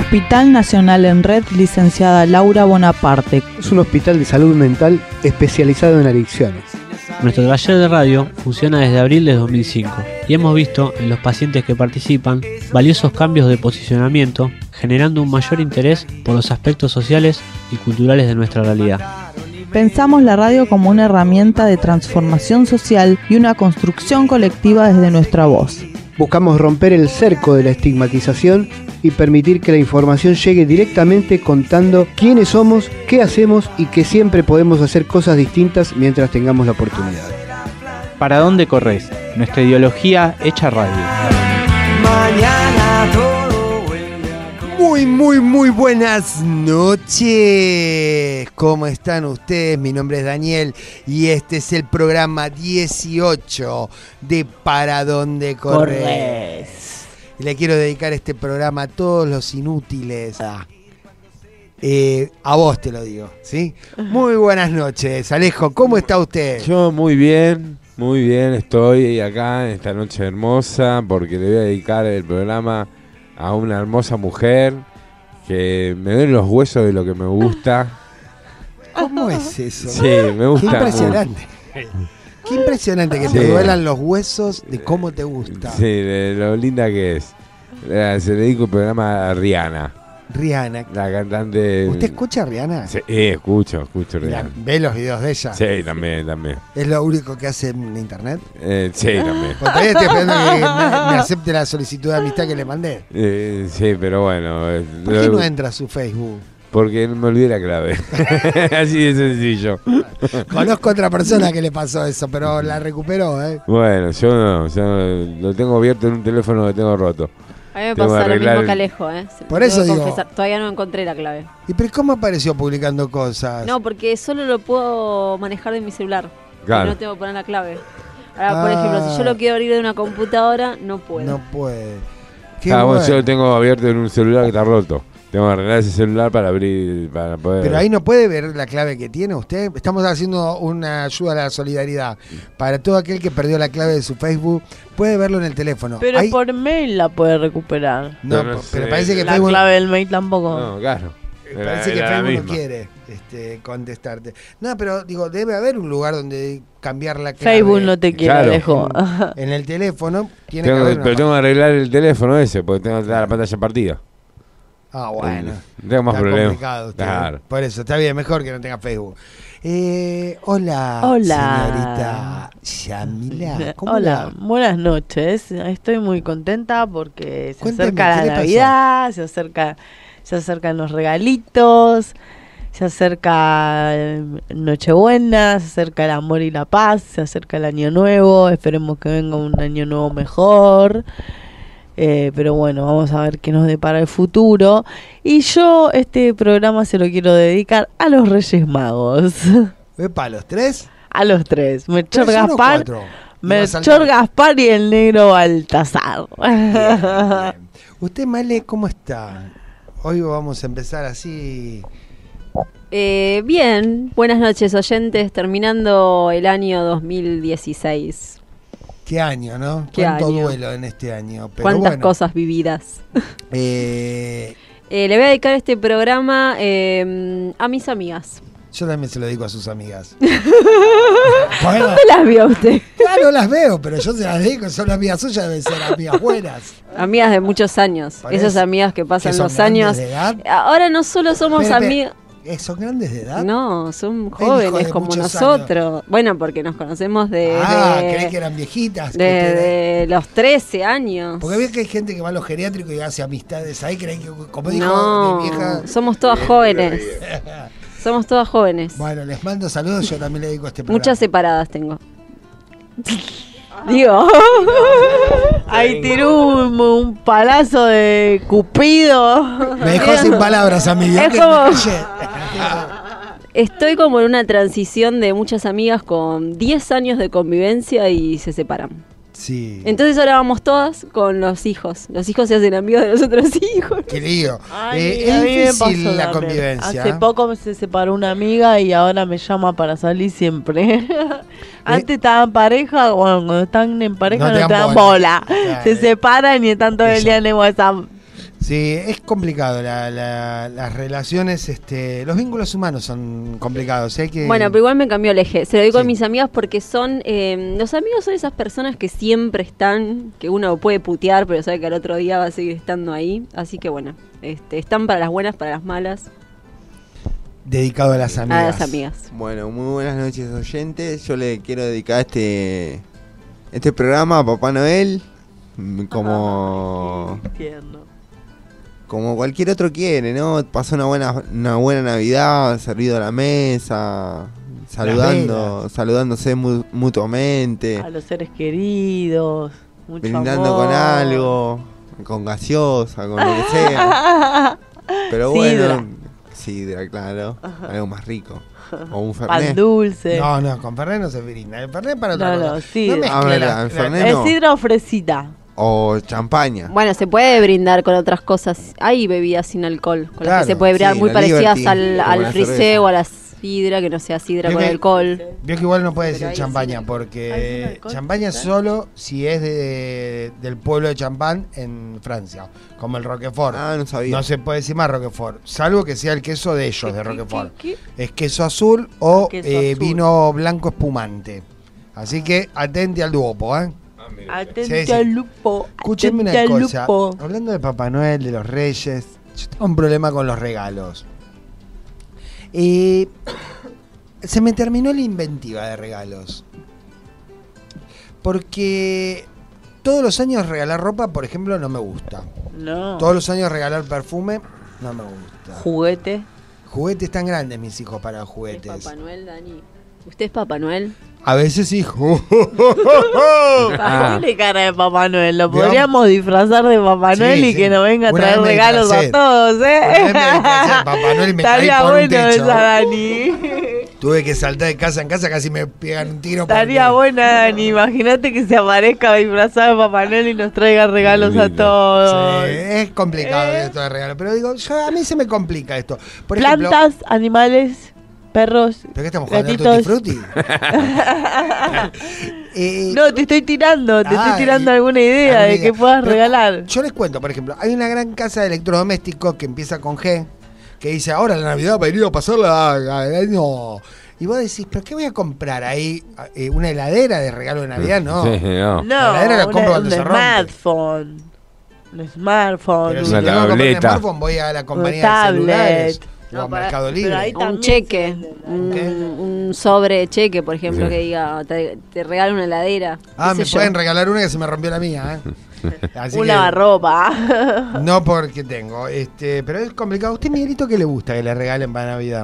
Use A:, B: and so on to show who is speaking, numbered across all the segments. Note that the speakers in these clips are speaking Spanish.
A: Hospital Nacional en Red, licenciada Laura Bonaparte.
B: Es un hospital de salud mental especializado en adicciones.
C: Nuestro taller de radio funciona desde abril de 2005 y hemos visto en los pacientes que participan valiosos cambios de posicionamiento, generando un mayor interés por los aspectos sociales y culturales de nuestra realidad.
A: Pensamos la radio como una herramienta de transformación social y una construcción colectiva desde nuestra voz.
B: Buscamos romper el cerco de la estigmatización y permitir que la información llegue directamente contando quiénes somos, qué hacemos y que siempre podemos hacer cosas distintas mientras tengamos la oportunidad.
D: ¿Para dónde corres? Nuestra ideología hecha radio.
E: Muy buenas noches. ¿Cómo están ustedes? Mi nombre es Daniel y este es el programa 18 de ¿Para dónde corres? Y le quiero dedicar este programa a todos los inútiles. A vos te lo digo, ¿sí? Muy buenas noches. Alejo, ¿cómo está usted?
F: Yo muy bien, estoy acá en esta noche hermosa porque le voy a dedicar el programa a una hermosa mujer que me duelen los huesos de lo que me gusta.
E: ¿Cómo es eso?
F: Sí, me gusta.
E: Qué impresionante. Qué impresionante que te duelan los huesos de cómo te gusta.
F: Sí, de lo linda que es. Se le dedico el programa a Rihanna.
E: Rihanna.
F: La cantante.
E: ¿Usted escucha a Rihanna?
F: Sí, escucho Rihanna.
E: ¿Ve los videos de ella?
F: Sí, también.
E: ¿Es lo único que hace en internet?
F: Sí, también.
E: Porque todavía estoy esperando que me acepte la solicitud de amistad que le mandé.
F: Sí, pero bueno.
E: ¿Por qué no entra a su Facebook?
F: Porque me olvidé la clave. Así de sencillo.
E: Conozco a otra persona que le pasó eso, pero la recuperó, ¿eh?
F: Bueno, yo no, lo tengo abierto en un teléfono que tengo roto.
G: A mí me pasa lo mismo que Alejo, ¿eh?
E: Por eso digo.
G: Todavía no encontré la clave.
E: ¿Y pero cómo apareció publicando cosas?
G: No, porque solo lo puedo manejar de mi celular.
F: Claro.
G: No tengo que poner la clave. Ahora, por ejemplo, si yo lo quiero abrir de una computadora, no puedo.
E: No puede.
F: Bueno, yo lo tengo abierto en un celular que está roto. Tengo que arreglar ese celular para abrir, para poder...
E: Pero ahí no puede ver la clave que tiene usted. Estamos haciendo una ayuda a la solidaridad para todo aquel que perdió la clave de su Facebook. Puede verlo en el teléfono.
H: Pero
E: ahí...
H: por mail la puede recuperar.
E: No, pero parece que
H: la
E: Facebook...
H: clave del mail tampoco.
F: No, claro.
E: Parece que Facebook no quiere contestarte. No, pero digo, debe haber un lugar donde cambiar la clave.
H: Facebook no te quiere,
F: claro.
H: Alejo.
E: En el teléfono tiene que haber
F: pero tengo que arreglar el teléfono ese porque tengo la pantalla partida.
E: Ah, bueno.
F: Tengo más problemas.
E: Claro. Por eso, está bien, mejor que no tenga Facebook. Hola, señorita Yamila.
H: Hola, buenas noches. Estoy muy contenta porque se
E: Cuénteme,
H: acerca la Navidad, se acercan los regalitos, se acerca Nochebuena, se acerca el amor y la paz, se acerca el año nuevo. Esperemos que venga un año nuevo mejor. Pero bueno, vamos a ver qué nos depara el futuro. Y yo este programa se lo quiero dedicar a los Reyes Magos.
E: ¿Para los tres?
H: A los tres. Melchor Gaspar,
E: Melchor
H: Gaspar y el negro Baltasar.
E: Bien. ¿Usted, Male, cómo está? Hoy vamos a empezar así...
G: Bien, buenas noches oyentes, terminando el año 2016.
E: Qué año, ¿no?
G: ¿Cuánto
E: duelo en este año? Pero
G: cuántas cosas vividas.
E: Le
G: voy a dedicar este programa a mis amigas.
E: Yo también se lo dedico a sus amigas.
G: Bueno, ¿dónde las vio usted?
E: Claro, las veo, pero yo se las dedico, son amigas suyas, deben ser amigas buenas.
G: Amigas de muchos años. Esas amigas que pasan los años.
E: ¿De edad?
G: Ahora no solo somos amigas.
E: ¿Son grandes de edad?
G: No, son jóvenes como nosotros. Años. Bueno, porque nos conocemos
E: creí que eran viejitas.
G: De los 13 años.
E: Porque ve que hay gente que va a los geriátricos y hace amistades ahí, creen que, como dijo
G: no,
E: mi vieja...
G: somos todas jóvenes. Somos todas jóvenes.
E: Bueno, les mando saludos, yo también le dedico a este programa.
G: Muchas separadas tengo. Digo,
H: ahí tiró un palazo de Cupido.
E: Me dejó sin palabras, amigo.
G: Es como... Estoy como en una transición de muchas amigas con 10 años de convivencia y se separan.
E: Sí.
G: Entonces ahora vamos todas con los hijos. Los hijos se hacen amigos de los otros hijos.
E: Qué lío.
H: Es
E: difícil la convivencia.
H: Hace poco se separó una amiga y ahora me llama para salir siempre. Antes estaban en pareja, cuando están en pareja no te dan bola. Se separan y están todo el día en el WhatsApp.
E: Sí, es complicado. Las relaciones, los vínculos humanos son complicados. Hay que...
G: Bueno, pero igual me cambió el eje. Se lo digo
E: Sí.
G: a mis amigas porque son... los amigos son esas personas que siempre están, que uno puede putear, pero sabe que al otro día va a seguir estando ahí. Así que bueno, están para las buenas, para las malas.
E: Dedicado a las amigas.
G: A las amigas.
I: Bueno, muy buenas noches, oyentes. Yo le quiero dedicar este programa a Papá Noel, como cualquier otro quiere, ¿no? Pasó una buena Navidad, servido a la mesa, saludándose mutuamente,
H: A los seres queridos, mucho
I: brindando
H: amor.
I: con algo, con gaseosa, con lo que sea. Pero
H: Sidra.
I: bueno, sidra, claro, algo más rico. O un
H: Pan
I: fernet.
H: dulce.
E: No, con Fernet no se brinda. El Fernet para otra cosa.
H: sidra.
E: No
I: A ver, el Fernet
H: ¿Es
I: no.
H: sidra o fresita?
I: O champaña.
G: Bueno, se puede brindar con otras cosas. Hay bebidas sin alcohol, con las
E: Claro,
G: que se puede brindar
I: sí,
G: muy
I: la
G: parecidas
I: Liberty, como
G: al
I: la
G: frisé
I: cerveza.
G: o a la sidra, que no sea sidra
E: Vio
G: con
E: que-
G: alcohol.
E: Vio que igual no puede
G: Pero
E: decir
G: ahí
E: champaña,
G: sí.
H: Ahí
E: porque
H: sin alcohol,
E: champaña
H: ¿sí?
E: solo si es del pueblo de Champagne en Francia, como el Roquefort.
I: Ah, no sabía.
E: No se puede decir más Roquefort, salvo que sea el queso de ellos, de Roquefort.
H: ¿Qué?
E: Es queso azul o
H: Queso azul.
E: vino blanco espumante. Así que atente al duopo, ¿eh?
H: Atente
E: Sí.
H: al lupo.
E: Escúchenme una
H: atente al
E: cosa.
H: lupo.
E: Hablando de Papá Noel, de los Reyes, yo tengo un problema con los regalos. Se me terminó la inventiva de regalos. Porque todos los años regalar ropa, por ejemplo, no me gusta.
H: No.
E: Todos los años regalar perfume, no me gusta.
H: Juguete.
E: Juguetes tan grandes, mis hijos, para
G: ¿Es
E: juguetes.
G: Papá Noel, Dani? ¿Usted es Papá Noel?
E: A veces hijo.
H: Tiene cara de Papá Noel. Lo
E: ¿Vio?
H: podríamos disfrazar de Papá
E: Sí,
H: Noel y
E: sí.
H: que nos venga a
E: Una
H: traer
E: vez me
H: regalos
E: disfracé.
H: a todos,
E: Una vez me disfracé de Papá Noel y me caí
H: Estaría
E: por un
H: bueno
E: techo.
H: esa, Dani.
E: Tuve que saltar de casa en casa, casi me pegan un tiro.
H: Estaría
E: porque-
H: buena, Dani. Imagínate que se aparezca disfrazado de Papá Noel y nos traiga regalos a
F: Lindo.
H: todos.
E: Sí, es complicado esto de regalo, pero digo, a mí se me complica esto. Por ejemplo,
H: Plantas, animales, perros,
E: ¿pero qué estamos jugando al
H: gatitos.
E: Tutti Frutti?
H: No, te estoy tirando
E: y-
H: alguna idea de
E: alguna
H: que
E: idea.
H: puedas
E: Pero
H: regalar.
E: Yo les cuento, por ejemplo, hay una gran casa de electrodomésticos que empieza con G, que dice, ahora la Navidad va a ir a pasarla. No. Y vos decís, ¿pero qué voy a comprar ahí? ¿Una heladera de regalo de Navidad? No.
F: Sí, no.
H: No,
E: heladera la compro cuando
H: un
E: se rompe.
H: smartphone. Un smartphone.
E: Pero
H: un-
E: si
F: Una
E: tengo que comprar un
F: tableta.
E: smartphone, voy a la compañía
H: tablet.
E: de celulares.
H: No,
E: o a
H: para-
E: Mercado
H: pero
E: Libre.
H: ahí
G: Un
H: también
G: cheque,
H: se
G: un sobre cheque, por ejemplo,
F: Sí.
G: que diga, te regalo una heladera.
E: Ah,
G: qué
E: me
G: sé yo.
E: pueden regalar una que se me rompió la mía, Así
H: un
E: que-
H: lavarropa.
E: No porque tengo, pero es complicado. ¿Usted, Miguelito, qué le gusta que le regalen para Navidad?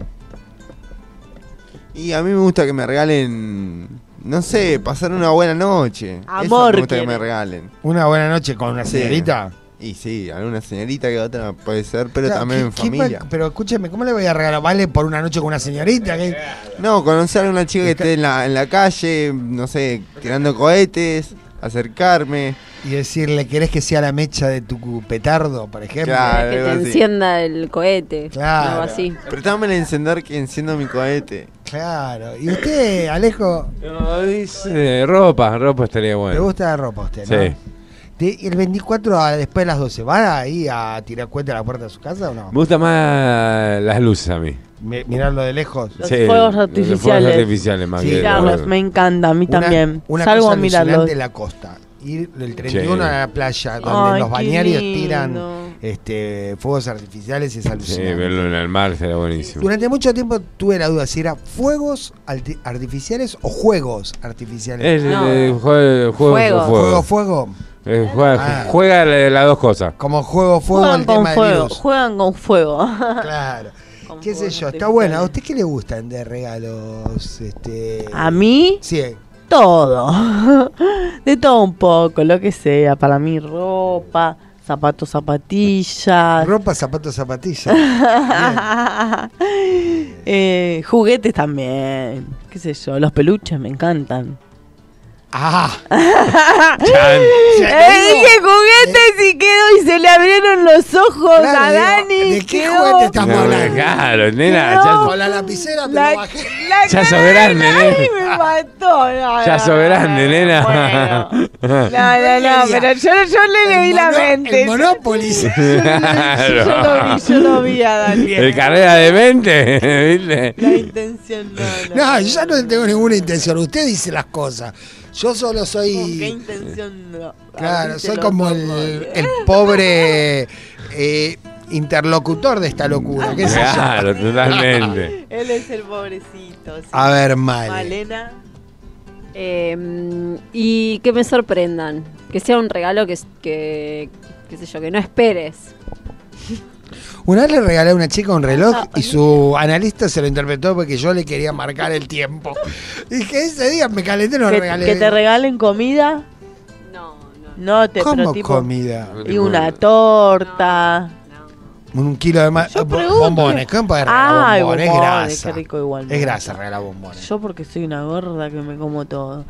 I: Y a mí me gusta que me regalen, no sé, pasar una buena noche. Eso
H: Amor
I: me gusta que
H: quiere.
I: me regalen.
E: ¿Una buena noche con una
I: Sí.
E: señorita?
I: Y sí, alguna señorita que otra puede ser, pero
E: Claro,
I: también en
E: ¿qué
I: familia.
E: pero escúcheme, ¿cómo le voy a regalar? ¿Vale por una noche con una señorita? ¿Qué?
I: No, conocer a una chica que esté en la calle, no sé, tirando cohetes, acercarme.
E: Y decirle, ¿querés que sea la mecha de tu petardo, por ejemplo?
I: Claro.
G: Que te
I: algo así.
G: encienda el cohete.
E: Claro.
G: Algo así.
I: Apretame el encender que enciendo mi cohete.
E: Claro. ¿Y usted, Alejo,
F: No, dice ropa estaría
E: le
F: bueno.
E: gusta la ropa a usted, no?
F: Sí.
E: ¿Y el 24 después de las 12, ¿va ahí a tirar cuenta a la puerta de su casa o no?
F: Me gustan más las luces a mí.
E: Mirarlo de lejos.
H: Los fuegos artificiales.
F: Los fuegos artificiales más
E: Sí,
F: que
H: Mirarlos, me encanta, a mí también.
E: Una
H: Salgo
E: cosa
H: a mirarlos.
E: alucinante en la costa. Ir del 31
F: Sí.
E: a la playa, donde
H: Ay,
E: los
H: qué
E: bañarios
H: lindo.
E: tiran fuegos artificiales, es
F: Sí,
E: alucinante.
F: verlo en el mar sería buenísimo.
E: Durante mucho tiempo tuve la duda si era fuegos artificiales o juegos artificiales.
F: Es
G: No.
F: juego.
E: Fuego. Ah.
F: Juega las dos cosas.
E: Como fuego,
H: Juegan
E: el
H: con
E: tema del
H: fuego,
E: virus.
H: juegan con fuego.
E: Claro.
H: Con
E: ¿Qué sé
H: fuegos
E: yo? Está
H: artificiales.
E: bueno. ¿A usted qué le gustan de regalos?
H: A mí,
E: Sí.
H: todo. De todo un poco, lo que sea. Para mí, ropa, zapatos, zapatillas.
E: Ropa, zapatos, zapatillas.
H: Juguetes también. Qué sé yo, los peluches me encantan. Dije juguetes y quedó y se le abrieron los ojos a Dani.
E: ¿De qué juguete estamos hablando?
F: Claro, nena.
E: Con la lapicera te lo bajé.
F: Ya sos grande, nena.
H: Ay, me mató.
F: Ya sos grande, nena.
H: Bueno. No, pero yo le leí la mente.
E: El Monopoly.
H: Yo lo vi a Dani.
F: El carrera de mente, ¿viste?
H: La intención
E: No, yo ya no tengo ninguna intención. Usted dice las cosas. Yo solo soy.
H: ¿Con qué intención no?
E: Claro, soy como el pobre interlocutor de esta locura. ¿Qué sé yo?
F: Claro, totalmente.
H: Él es el pobrecito. Sí.
E: A ver,
H: Malena.
G: Y que me sorprendan. Que sea un regalo que qué sé yo, que no esperes.
E: Una vez le regalé a una chica un reloj y su analista se lo interpretó porque yo le quería marcar el tiempo. Y que ese día me calenté y no regalé.
H: ¿Que te regalen comida? No,
E: ¿Cómo
H: tipo,
E: comida?
H: Y una torta.
E: Un kilo de más. Bombones. ¿Cómo puede regalar bombones? Es grasa.
H: Qué rico igual.
E: Es grasa regalar bombones.
H: Yo porque soy una gorda que me como todo.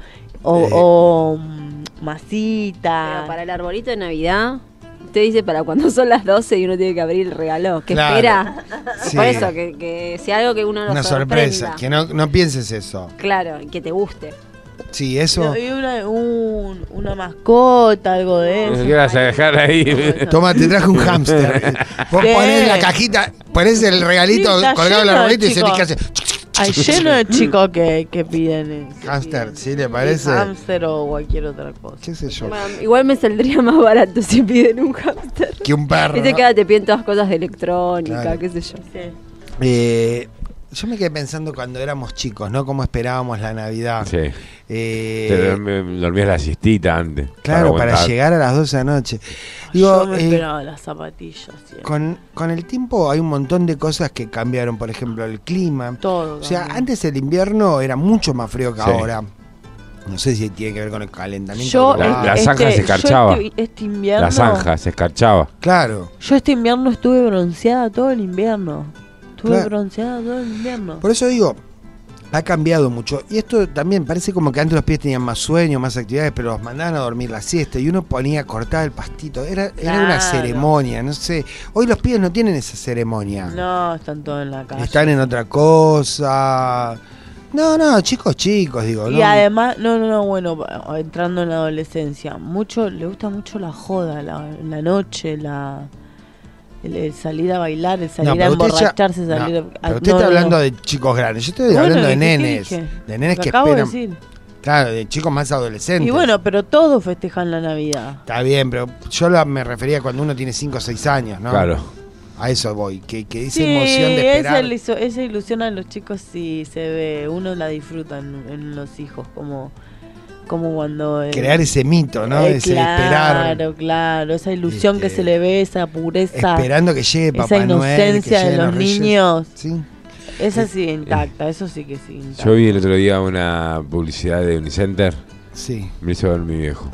H: O masita.
G: Pero para el arbolito de Navidad, usted dice para cuando son las 12 y uno tiene que abrir el regalo. ¿Qué espera?
E: Sí.
G: Por eso, que sea algo que uno no
E: una sorpresa. Que no pienses eso.
G: Claro, y que te guste.
E: Sí, eso.
H: Y una mascota, algo de eso.
F: ¿Qué vas a dejar ahí?
E: Toma, te traje un hámster. Vos ponés la cajita, ponés el regalito colgado en el arbolito y se te hace.
H: Hay lleno de chicos que piden
E: Hámster, ¿sí le parece?
H: Hámster o cualquier otra cosa.
E: ¿Qué sé yo?
G: Bueno, igual me saldría más barato si piden un hámster.
E: Que un perro.
G: Viste que ahora te piden todas cosas de electrónica,
E: Claro.
G: qué sé yo.
H: Sí.
E: Yo me quedé pensando cuando éramos chicos, ¿no? Cómo esperábamos la Navidad.
F: Sí. Te dormías la siestita antes.
E: Claro, para llegar a las 12 de la noche. Digo,
H: yo me esperaba las zapatillas siempre.
E: Con el tiempo hay un montón de cosas que cambiaron. Por ejemplo, el clima.
H: Todo.
E: O sea, antes el invierno era mucho más frío que ahora. No sé si tiene que ver con el calentamiento.
F: La zanja se escarchaba.
H: Este invierno.
F: La zanja se escarchaba.
E: Claro.
H: Yo este invierno estuve bronceada todo el invierno. Bronceada todo el invierno.
E: Por eso digo, ha cambiado mucho. Y esto también parece como que antes los pies tenían más sueño, más actividades, pero los mandaban a dormir la siesta y uno ponía a cortar el pastito. Era una ceremonia, no sé. Hoy los pies no tienen esa ceremonia.
H: No, están todos en la calle.
E: Están en otra cosa. No, chicos, digo.
H: Y además, bueno, entrando en la adolescencia, le gusta mucho la joda, la noche, el salir a bailar, el salir a emborracharse, salir a...
E: Pero usted está hablando de chicos grandes, yo estoy hablando de nenes. De nenes que esperan. Claro, de chicos más adolescentes.
H: Y bueno, pero todos festejan la Navidad.
E: Está bien, pero yo me refería cuando uno tiene 5 o 6 años, ¿no?
F: Claro.
E: A eso voy, que esa emoción de esperar.
H: Esa ilusión a los chicos sí se ve, uno la disfruta en los hijos, como cuando...
E: crear ese mito, ¿no? Ese esperar.
H: Claro, esa ilusión que se le ve, esa pureza.
E: Esperando que llegue Papá
H: Esa
E: Noel,
H: inocencia
E: que
H: de los niños.
E: Sí.
H: Esa sí intacta, eso sí que sí intacta.
F: Yo vi el otro día una publicidad de Unicenter.
E: Sí.
F: Me hizo ver mi viejo.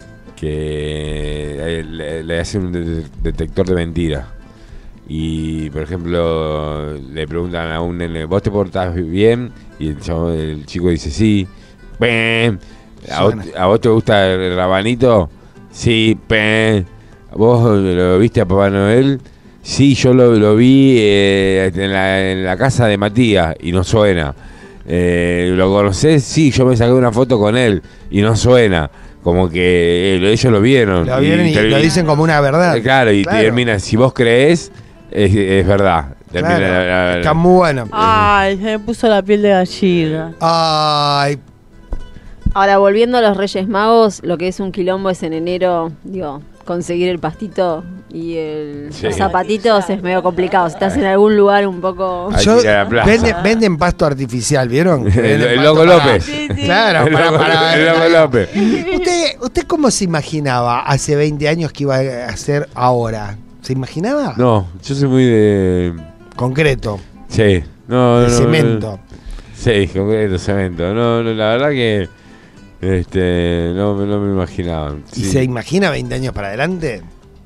F: Que le hace un detector de mentiras. Y, por ejemplo, le preguntan a un nene, ¿vos te portás bien? Y el chico dice, sí. ¡Pem! ¿A vos te gusta el rabanito? Sí, ¡pem! ¿Vos lo viste a Papá Noel? Sí, yo lo vi en la casa de Matías y no suena. ¿Lo conocés? Sí, yo me saqué una foto con él y no suena. Como que ellos lo vieron.
E: Lo vieron y lo dicen como una verdad.
F: Claro, y termina, si vos creés, es verdad.
E: Claro, está muy bueno.
H: Ay, se me puso la piel de gallina.
E: Ay.
G: Ahora, volviendo a los Reyes Magos, lo que es un quilombo es en enero, conseguir el pastito y los zapatitos es medio complicado. Si estás en algún lugar un poco...
E: Venden pasto artificial, ¿vieron?
F: El Loco López.
E: Claro,
F: el Loco López.
E: ¿Usted cómo se imaginaba hace 20 años que iba a hacer ahora? ¿Se imaginaba?
F: No, yo soy muy de...
E: concreto.
F: Sí.
E: De cemento.
F: Sí, concreto, cemento. No, la verdad que... no me imaginaba.
E: ¿Y se imagina 20 años para adelante?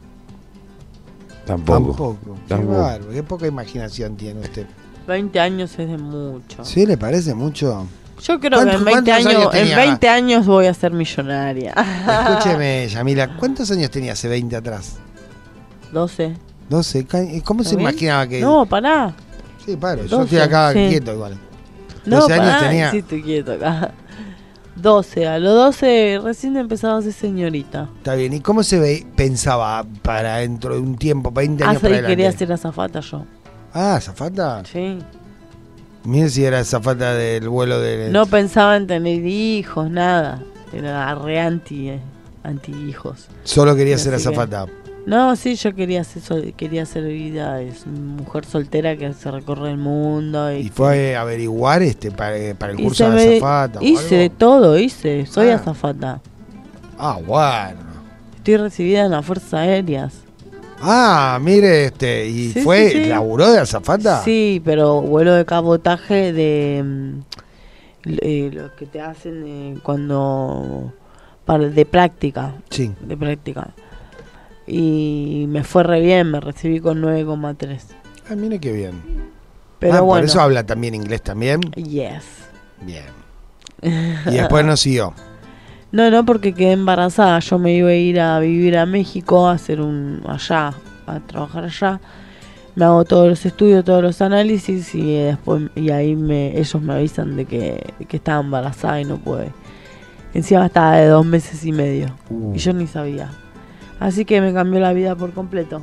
F: Tampoco.
E: Qué poca imaginación tiene usted.
H: 20 años es de mucho.
E: ¿Sí le parece mucho?
H: Yo creo que en 20 años voy a ser millonaria.
E: Escúcheme, Yamila, ¿cuántos años tenía hace 20 atrás?
H: 12.
E: 12. ¿Cómo se imaginaba que...?
H: No, pará.
E: Sí, paro.
H: 12,
E: yo estoy acá quieto igual. 12 años tenía.
H: Sí, estoy quieto acá. 12. A los 12 recién empezaba a ser señorita.
E: Está bien. ¿Y cómo se pensaba para dentro de un tiempo, 20 años para adelante?
H: Quería ser azafata yo.
E: Ah, ¿azafata?
H: Sí.
E: Mira si era azafata del vuelo de...
H: No pensaba en tener hijos, nada. Era re anti hijos.
E: Solo quería ser azafata.
H: No, sí, yo quería ser vida, es mujer soltera que se recorre el mundo. ¿Y
E: fue a averiguar para el curso de azafata?
H: Hice de todo, soy azafata.
E: Ah, bueno.
H: Estoy recibida en las Fuerzas Aéreas.
E: Ah, mire, ¿y sí. laburó de azafata?
H: Sí, pero vuelo de cabotaje de lo que te hacen de práctica.
E: Sí.
H: De práctica. Y me fue re bien, me recibí con 9,3.
E: Ah, mire qué bien.
H: Pero bueno.
E: ¿Por eso habla también inglés también?
H: Yes.
E: Bien. Y después no siguió.
H: No, porque quedé embarazada. Yo me iba a ir a vivir a México, a trabajar allá. Me hago todos los estudios, todos los análisis y después ahí ellos me avisan de que estaba embarazada y no pude. Encima estaba de 2 meses y medio y yo ni sabía. Así que me cambió la vida por completo.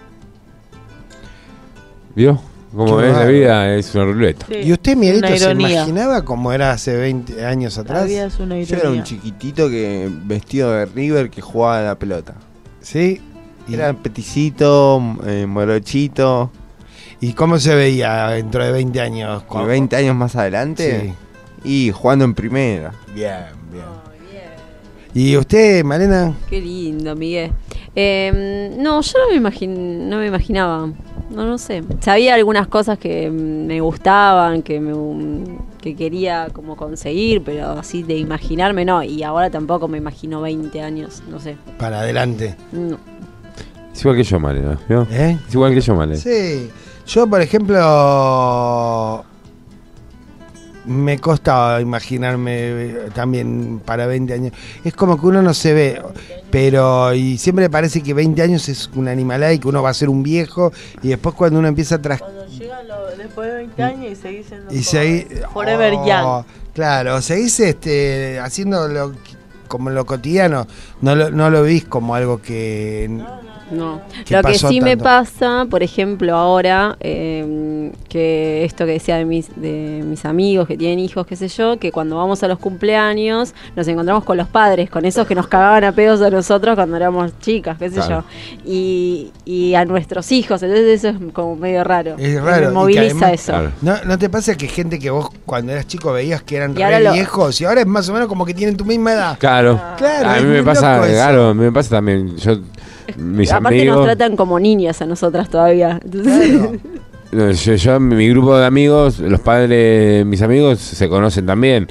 F: ¿Vio? Como es la vida, es una ruleta.
E: Sí, ¿y usted, Miguelito, se imaginaba cómo era hace 20 años atrás?
H: La vida es una ironía.
I: Yo era un chiquitito vestido de River que jugaba a la pelota.
E: ¿Sí?
I: Era peticito, morochito.
E: ¿Y cómo se veía dentro de 20 años?
I: ¿Como 20 años más adelante? Sí. Y jugando en primera.
E: Bien. ¿Y usted, Malena?
G: Qué lindo, Miguel. No, yo no me imaginaba. No sé. Sabía algunas cosas que me gustaban, que quería como conseguir, pero así de imaginarme no. Y ahora tampoco me imagino 20 años, no sé.
E: Para adelante.
G: No.
F: Es igual que yo, Malena. ¿Vio? Es igual que yo, Malena.
E: Sí. Yo, por ejemplo... Me costaba imaginarme también para 20 años. Es como que uno no se ve, y siempre parece que 20 años es una animalada y que uno va a ser un viejo y después cuando uno empieza a
H: Cuando llega después de 20 años y seguís
E: siendo
H: forever young.
E: Claro, seguís haciendo como lo cotidiano, no lo vís como algo que...
G: No, lo que sí tanto me pasa, por ejemplo, ahora, que esto que decía de mis amigos que tienen hijos, qué sé yo, que cuando vamos a los cumpleaños nos encontramos con los padres, con esos que nos cagaban a pedos a nosotros cuando éramos chicas, qué sé yo, y a nuestros hijos, entonces eso es como medio raro.
E: Es raro.
G: Me moviliza
E: además,
G: eso.
F: Claro.
E: ¿No te pasa que gente que vos cuando eras chico veías que eran re viejos y ahora es más o menos como que tienen tu misma edad?
F: Claro.
E: Claro,
F: a mí me pasa también. Mis
G: aparte
F: amigos
G: nos tratan como niñas a nosotras todavía. Entonces...
F: Claro. Yo, mi grupo de amigos, los padres de mis amigos se conocen también.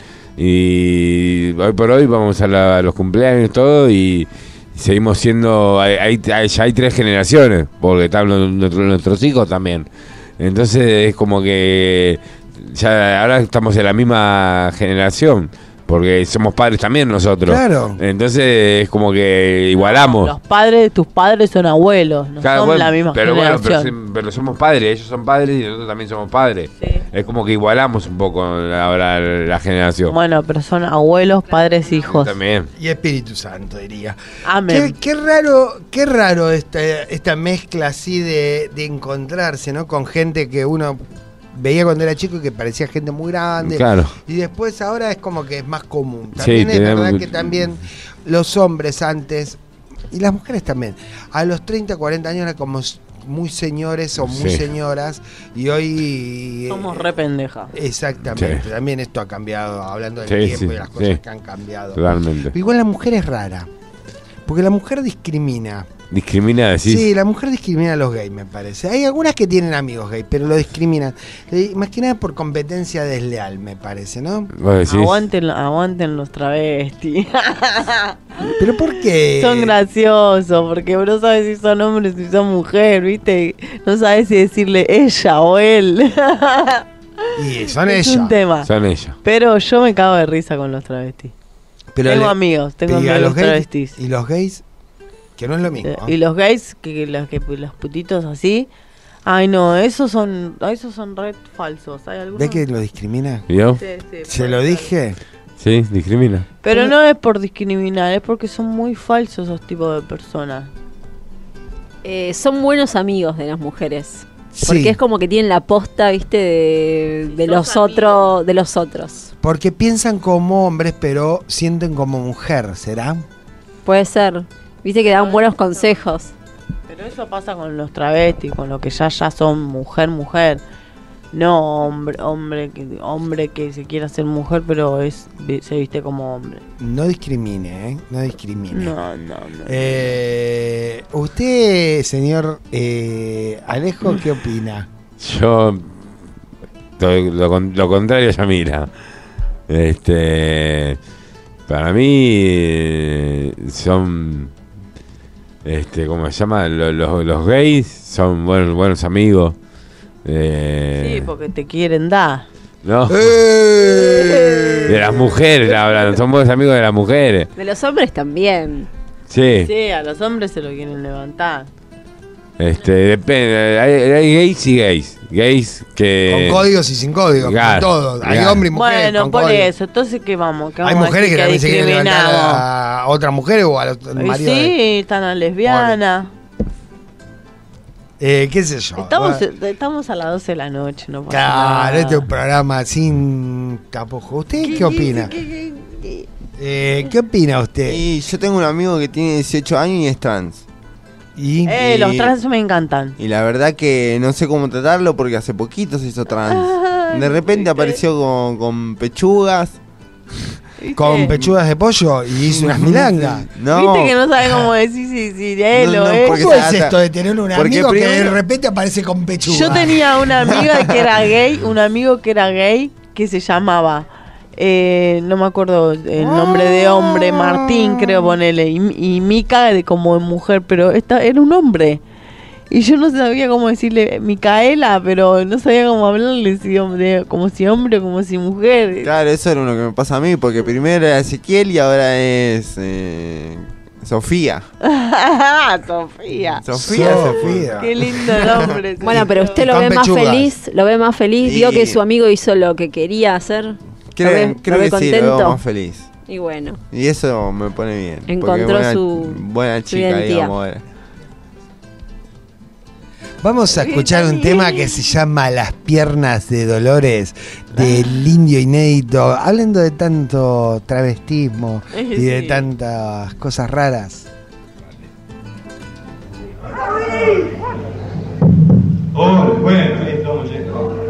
F: Y hoy por hoy vamos a los cumpleaños y todo y seguimos siendo... ya hay 3 generaciones, porque están nuestros hijos también. Entonces es como que ya ahora estamos en la misma generación. Porque somos padres también nosotros.
E: Claro.
F: Entonces es como que igualamos.
H: Tus padres son abuelos, no son la misma generación.
F: Bueno, pero somos padres, ellos son padres y nosotros también somos padres. Sí. Es como que igualamos un poco ahora la generación.
H: Bueno, pero son abuelos, padres, hijos.
F: También.
E: Y Espíritu Santo, diría.
H: Amén.
E: Qué raro esta mezcla así de encontrarse, ¿no? Con gente que uno veía cuando era chico y que parecía gente muy grande.
F: Claro.
E: Y después ahora es como que es más común. También es verdad que también los hombres antes, y las mujeres también, a los 30, 40 años eran como muy señores o muy señoras, y hoy...
H: somos re pendejas.
E: Exactamente. Sí. También esto ha cambiado, hablando del tiempo y las cosas que han cambiado.
F: Totalmente.
E: Pero igual la mujer es rara, porque la mujer discrimina.
F: ¿Discrimina, decís?
E: Sí, la mujer discrimina a los gays, me parece. Hay algunas que tienen amigos gays, pero lo discriminan. Más que nada por competencia desleal, me parece, ¿no?
H: Aguanten los travestis.
E: ¿Pero por qué?
H: Son graciosos, porque no sabes si son hombres o si son mujeres, ¿viste? No sabes si decirle ella o él.
E: Y son
H: Es
E: ellos.
H: un tema.
F: Son ellos.
H: Pero yo me cago de risa con los travestis.
E: Pero
H: tengo amigos
E: y a
H: amigos
E: los gays,
H: travestis.
E: y los gays, que no es lo mismo.
H: Y los gays, los putitos así. Ay, no, esos son red falsos. ¿Hay algunos?
E: ¿Ves que lo discrimina?
F: ¿Yo?
H: Sí,
E: ¿Se lo dije?
F: Sí, discrimina.
H: Pero no es por discriminar, es porque son muy falsos esos tipos de personas.
G: Son buenos amigos de las mujeres. Porque
E: Sí.
G: es como que tienen la posta, viste, de los otros, de los otros.
E: Porque piensan como hombres, pero sienten como mujer, ¿será?
G: Puede ser. Viste que dan buenos consejos.
H: Pero eso pasa con los travestis, con los que ya son mujer. No hombre que se quiera hacer mujer, pero se viste como hombre.
E: No discrimine, ¿eh? No discrimine.
H: No.
E: Usted, señor Alejo, ¿qué opina?
F: Yo lo contrario a Yamila. Para mí son ¿cómo se llama? Los gays son buenos amigos.
H: Sí, porque te quieren dar.
F: No. De las mujeres hablan, son buenos amigos de las mujeres.
G: De los hombres también.
F: Sí.
H: Sí, a los hombres se lo quieren levantar.
F: Depende, hay gays y gays. Gays que.
E: Con códigos y sin códigos,
F: Claro,
E: con todo. Hay
F: claro.
E: hombres y mujeres.
H: Bueno,
E: con
H: por
E: códigos.
H: eso, entonces ¿qué vamos?
E: Hay mujeres que también se quieren levantar a otras mujeres o a los
H: Y
E: maridos.
H: sí, están a lesbiana.
E: ¿Qué sé yo?
H: Estamos a las 12 de la noche, no pasa
E: Claro,
H: nada.
E: este es un programa sin tapujos. ¿Usted qué opina? ¿Qué opina usted?
I: Y yo tengo un amigo que tiene 18 años y es trans.
E: Y
H: Los trans me encantan.
I: Y la verdad que no sé cómo tratarlo porque hace poquito se hizo trans. De repente apareció con pechugas.
E: con pechugas de pollo y hizo unas milangas.
I: No.
H: Viste que no sabe cómo decir si de él
I: No,
H: o
I: no,
H: él.
I: porque
E: ¿Cómo es esto de tener un
I: porque
E: amigo que de
I: primero-
E: repente aparece con pechuga?
H: Yo tenía una amiga que era gay, un amigo que era gay que se llamaba, no me acuerdo el nombre de hombre, Martín creo ponele, y Mica de como de mujer, pero era un hombre. Y yo no sabía cómo decirle Micaela, pero no sabía cómo hablarle, como si hombre o como si mujer.
I: Claro, eso era lo que me pasa a mí, porque primero era Ezequiel y ahora es Sofía.
H: Sofía.
E: Sofía.
H: Qué lindo nombre.
G: Bueno, pero usted lo
E: Con
G: ve más
E: pechugas.
G: feliz,
I: Sí.
G: vio que su amigo hizo lo que quería hacer.
I: Creo
G: lo ve
I: que sí, lo veo
G: contento.
I: más feliz.
G: Y bueno,
I: Y eso me pone bien. porque
G: Encontró
I: buena
G: su
I: chica,
G: identidad.
I: digamos.
E: Vamos a escuchar un tema que se llama Las piernas de Dolores del Indio Inédito, hablando de tanto travestismo y de
H: Sí.
E: tantas cosas raras.
J: Oh, bueno, ahí estamos ya.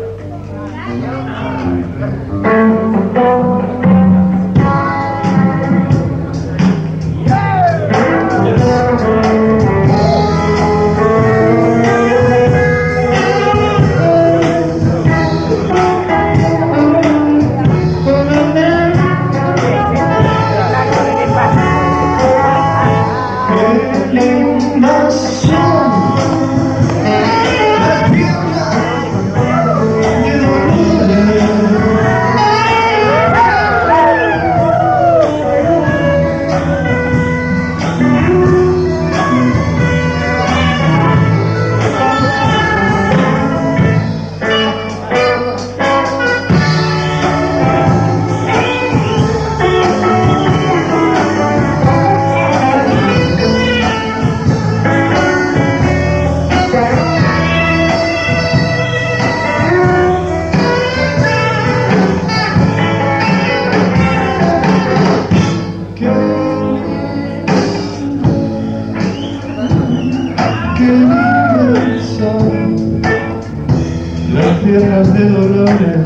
J: Las piernas de Dolores,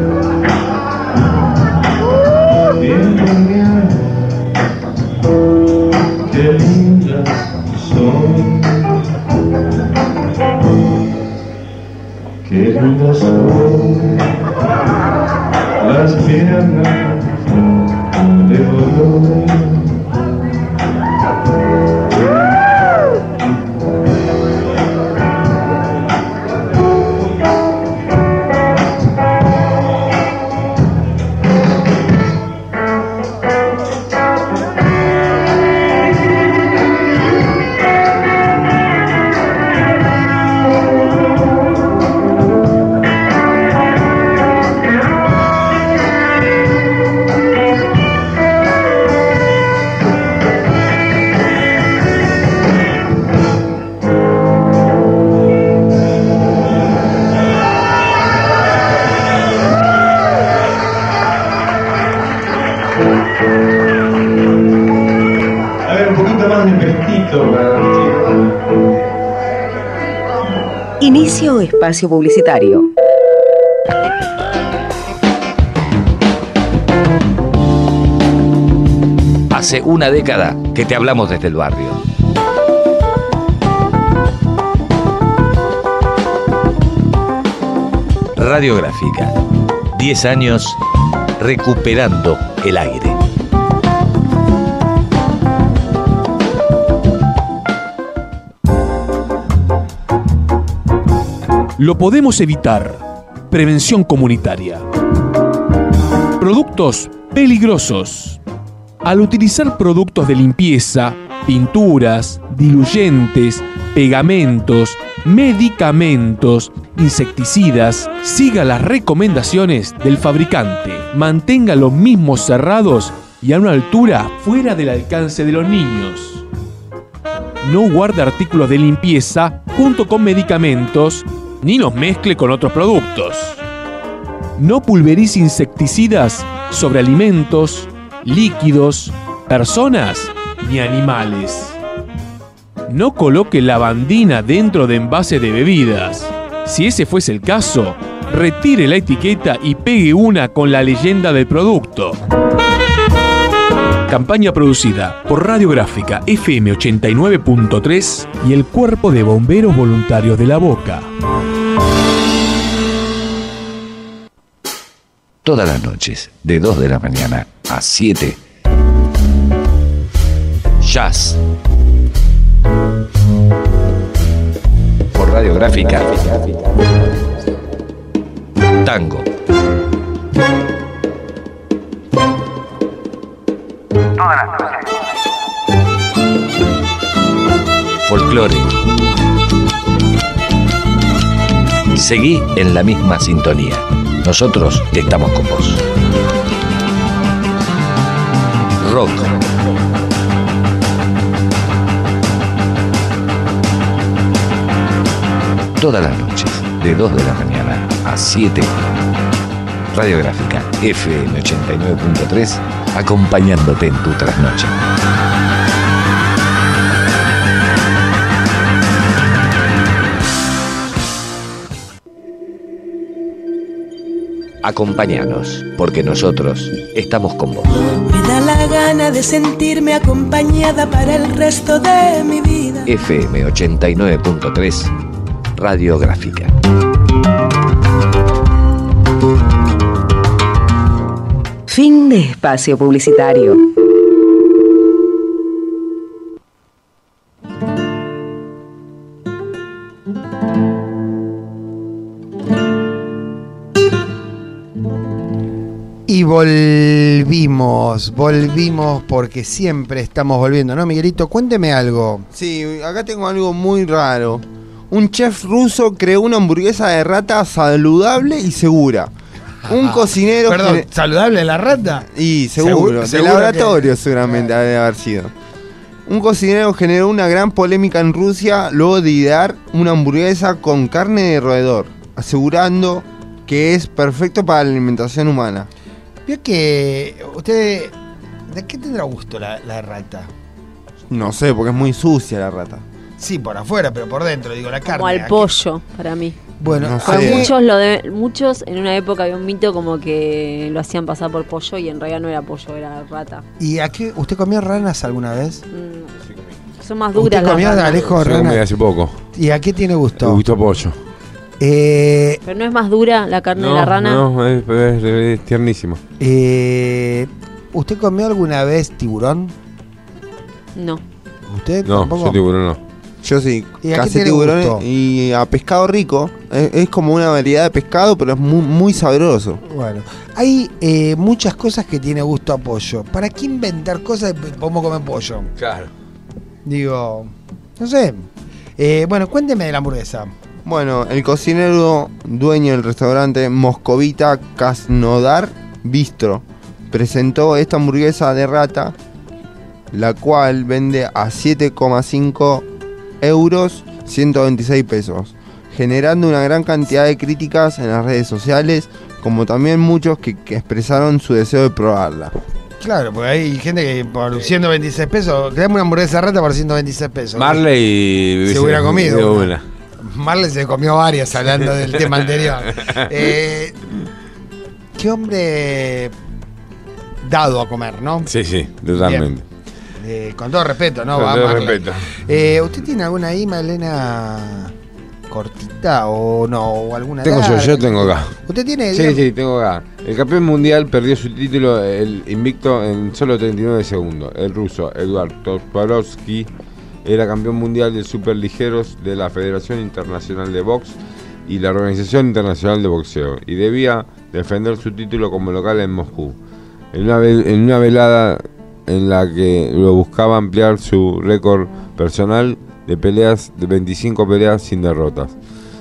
J: bien genial, qué lindas son, qué lindas son las piernas de Dolores. poquito vértigo.
K: Inicio espacio publicitario.
L: Hace una década que te hablamos desde el barrio. Radiográfica. 10 años recuperando el aire.
M: Lo podemos evitar. Prevención comunitaria. Productos peligrosos. Al utilizar productos de limpieza, pinturas, diluyentes, pegamentos, medicamentos, insecticidas, siga las recomendaciones del fabricante. Mantenga los mismos cerrados y a una altura fuera del alcance de los niños. No guarde artículos de limpieza junto con medicamentos ni los mezcle con otros productos. No pulverice insecticidas sobre alimentos, líquidos, personas ni animales. No coloque lavandina dentro de envases de bebidas. Si ese fuese el caso, retire la etiqueta y pegue una con la leyenda del producto. Campaña producida por Radiográfica FM 89.3 y el Cuerpo de Bomberos Voluntarios de La Boca.
L: Todas las noches, de 2 de la mañana a 7. Jazz. Por Radiográfica. Tango. Todas las noches. Folclore. Seguí en la misma sintonía. Nosotros estamos con vos. Rock. Todas las noches, de 2 de la mañana a 7. Radiográfica FM 89.3, acompañándote en tu trasnoche. Acompáñanos, porque nosotros estamos con vos.
N: Me da la gana de sentirme acompañada para el resto de mi vida.
L: FM 89.3, Radiográfica.
K: Fin de espacio publicitario.
E: Y volvimos porque siempre estamos volviendo, ¿no, Miguelito? Cuénteme algo.
I: Sí, acá tengo algo muy raro. Un chef ruso creó una hamburguesa de rata saludable y segura. Un cocinero...
E: Perdón, ¿saludable la rata?
I: Y seguro, de laboratorio seguramente debe haber sido. Un cocinero generó una gran polémica en Rusia luego de idear una hamburguesa con carne de roedor, asegurando que es perfecto para la alimentación humana.
E: Vio que usted... ¿De qué tendrá gusto la rata?
I: No sé, porque es muy sucia la rata.
E: Sí, por afuera, pero por dentro, digo, la carne.
G: Como al pollo, para mí.
E: Bueno,
I: no
G: sé. Muchos en una época había un mito como que lo hacían pasar por pollo y en realidad no era pollo, era rata.
E: ¿Y a qué? ¿Usted comió ranas alguna vez?
G: Son más duras.
E: ¿Usted comió, Alejo,
F: ranas? Yo comí hace poco.
E: ¿Y a qué tiene gusto?
F: Me gustó pollo.
G: Pero no es más dura la carne de la rana.
F: No, es tiernísimo.
E: ¿Usted comió alguna vez tiburón?
G: No.
E: ¿Usted
F: no,
E: tampoco?
F: Yo tiburón no.
I: Yo sí,
E: ¿Y
I: casi tiburón y a pescado rico. Es como una variedad de pescado, pero es muy, muy sabroso.
E: Bueno, hay muchas cosas que tiene gusto a pollo. ¿Para qué inventar cosas de cómo comer pollo?
F: Claro.
E: Digo, no sé. Bueno, cuénteme de la hamburguesa.
I: Bueno, el cocinero dueño del restaurante Moscovita Krasnodar Bistro presentó esta hamburguesa de rata, la cual vende a 7,5 euros, 126 pesos, generando una gran cantidad de críticas en las redes sociales, como también muchos que expresaron su deseo de probarla.
E: Claro, porque hay gente que por 126 pesos, quedamos una hamburguesa rata por 126 pesos.
F: Marley
E: se hubiera comido
F: de una.
E: Marley se comió varias hablando del tema anterior. Qué hombre dado a comer, ¿no?
F: Sí, totalmente.
E: Con todo respeto, ¿no?
F: Con todo respeto.
E: ¿Usted tiene alguna ahí, Malena, cortita o no? ¿O alguna
F: Tengo yo tengo acá.
E: ¿Usted tiene?
F: Sí, tengo acá. El campeón mundial perdió su título, el invicto, en solo 39 segundos. El ruso Eduard Tosporovsky era campeón mundial de superligeros de la Federación Internacional de Box y la Organización Internacional de Boxeo, y debía defender su título como local en Moscú, en una velada en la que lo buscaba ampliar su récord personal de peleas, de 25 peleas sin derrotas.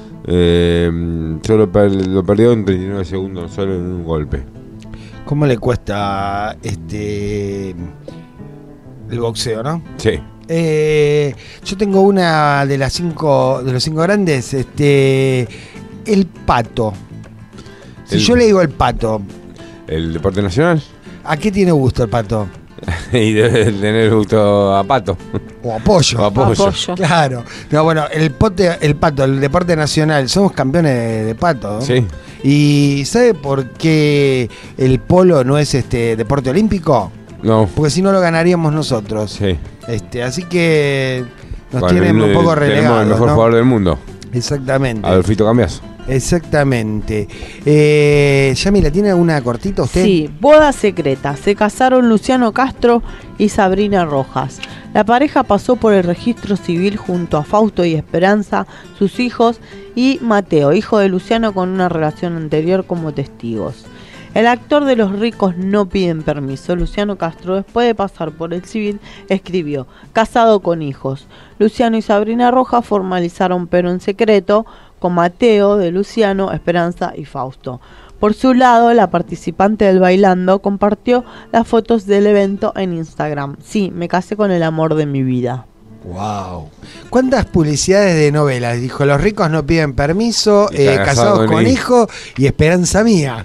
F: Solo lo perdió en 39 segundos, solo en un golpe.
E: ¿Cómo le cuesta el boxeo, no?
F: Sí.
E: Yo tengo una de los cinco grandes, el Pato. Si yo le digo el Pato,
F: ¿el deporte nacional?
E: ¿A qué tiene gusto el Pato?
F: Y debe tener gusto a pato.
E: O a pollo. Claro. No, bueno, el Pato, el deporte nacional, somos campeones de pato, ¿no?
F: Sí.
E: ¿Y sabe por qué el polo no es deporte olímpico?
F: No.
E: Porque si no lo ganaríamos nosotros.
F: Sí.
E: Así que nos tienen un poco relegados.
F: Tenemos el mejor jugador del mundo.
E: Exactamente.
F: Adolfito Cambiaso.
E: Exactamente. Yamila, ¿tiene alguna cortita usted?
H: Sí, boda secreta. Se casaron Luciano Castro y Sabrina Rojas. La pareja pasó por el registro civil junto a Fausto y Esperanza, sus hijos, y Mateo, hijo de Luciano, con una relación anterior, como testigos. El actor de Los ricos no piden permiso, Luciano Castro, después de pasar por el civil, escribió: casado con hijos. Luciano y Sabrina Rojas formalizaron, pero en secreto, con Mateo de Luciano, Esperanza y Fausto. Por su lado, la participante del Bailando compartió las fotos del evento en Instagram. Sí, me casé con el amor de mi vida.
E: Wow. ¿Cuántas publicidades de novelas? Dijo: Los ricos no piden permiso, casados con hijos y Esperanza mía.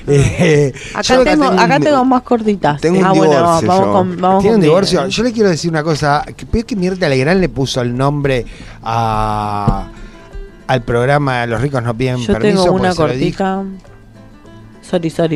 H: Acá tengo más cortitas.
I: Tengo un divorcio.
E: Vamos ¿Tiene un divorcio? Yo le quiero decir una cosa. Que Mirta Legrand le puso el nombre al programa Los ricos no piden permiso.
H: Yo tengo una cortita. Sorry. Se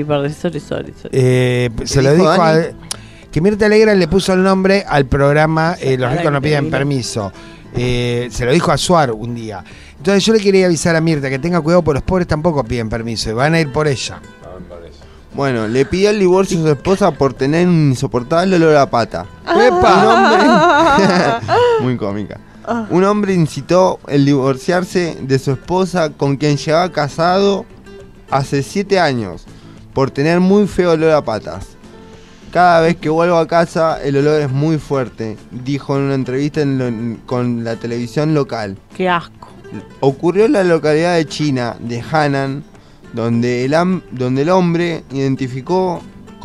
H: lo dijo que Mirta
E: Legrand le puso el nombre al programa Los ricos no piden permiso. Se lo dijo a Suar un día. Entonces yo le quería avisar a Mirta que tenga cuidado, porque los pobres tampoco piden permiso y van a ir por ella.
I: Bueno, le pidió el divorcio a su esposa por tener un insoportable olor a pata.
E: ¡Epa!
I: Muy cómica. Un hombre incitó el divorciarse de su esposa, con quien llevaba casado hace 7 años, por tener muy feo olor a patas. Cada vez que vuelvo a casa el olor es muy fuerte, dijo en una entrevista con la televisión local.
H: ¡Qué asco!
I: Ocurrió en la localidad de China, de Hanan, donde el hombre identificó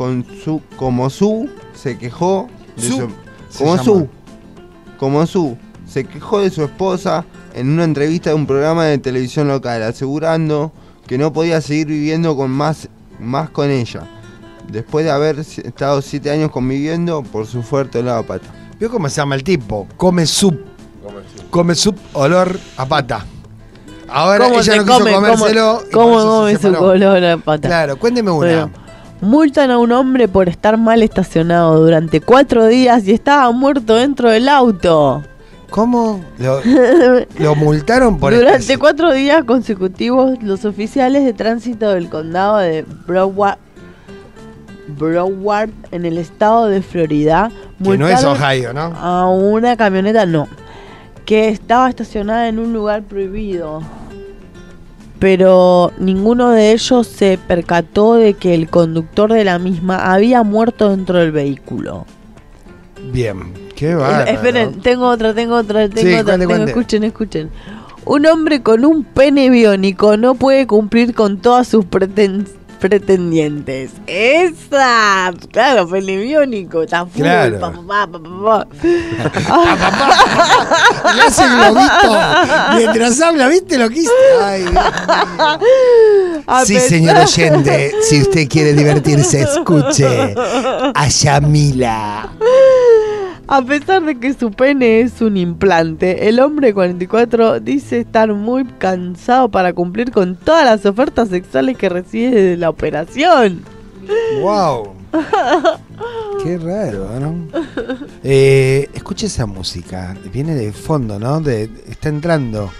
I: se quejó de su esposa en una entrevista de un programa de televisión local, asegurando que no podía seguir viviendo más con ella, después de haber estado 7 años conviviendo por su fuerte olor a pata.
E: ¿Vio cómo se llama el tipo? Come sup, olor a pata. Ahora ella no quiso comérselo.
H: ¿Cómo come su olor a pata?
E: Claro, cuénteme una.
H: Bueno, multan a un hombre por estar mal estacionado durante 4 días y estaba muerto dentro del auto.
E: ¿Cómo? ¿Lo multaron por
H: Durante 4 días consecutivos, los oficiales de tránsito del condado de Broward, en el estado de Florida,
E: que no es Ohio, ¿no?
H: A una camioneta, que estaba estacionada en un lugar prohibido. Pero ninguno de ellos se percató de que el conductor de la misma había muerto dentro del vehículo.
E: Bien, qué bárbaro.
H: Esperen, tengo otra.
E: Cuente.
H: Un hombre con un pene biónico no puede cumplir con todas sus pretendientes. ¡Esa! Claro, Pelibiónico, está full.
E: Claro. Le hace el globito mientras habla, ¿viste lo que hice? Ay, Dios mío. Sí, señor oyente, si usted quiere divertirse, escuche a Yamila.
H: A pesar de que su pene es un implante, el hombre de 44 dice estar muy cansado para cumplir con todas las ofertas sexuales que recibe de la operación.
E: ¡Wow! Qué raro, ¿no? Escuche esa música. Viene de fondo, ¿no? Está entrando.